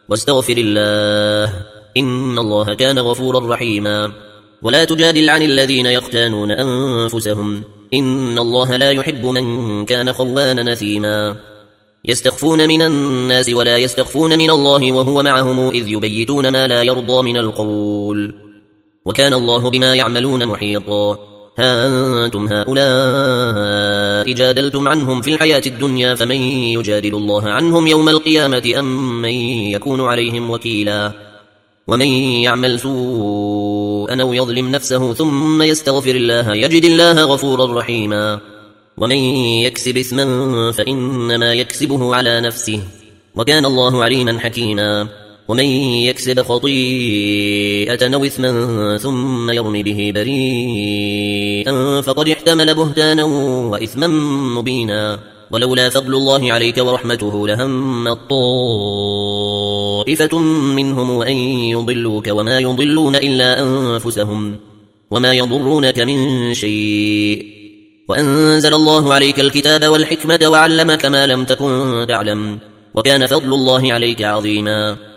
واستغفر الله إن الله كان غفورا رحيما. ولا تجادل عن الذين يختانون أنفسهم إن الله لا يحب من كان خوانا نثيما. يستخفون من الناس ولا يستخفون من الله وهو معهم إذ يبيتون ما لا يرضى من القول وكان الله بما يعملون محيطا. ها أنتم هؤلاء جادلتم عنهم في الحياة الدنيا فمن يجادل الله عنهم يوم القيامة أم من يكون عليهم وكيلا. ومن يعمل سوءا أو يظلم نفسه ثم يستغفر الله يجد الله غفورا رحيما. ومن يكسب إثما فإنما يكسبه على نفسه وكان الله عليما حكيما. ومن يكسب خطيئة أو إثما ثم يرم به بريئا فقد احتمل بهتانا وإثما مبينا. ولولا فضل الله عليك ورحمته لهم طائفة منهم أن يضلوك وما يضلون إلا أنفسهم وما يضرونك من شيء. وأنزل الله عليك الكتاب والحكمة وعلمك ما لم تكن تعلم وكان فضل الله عليك عظيما.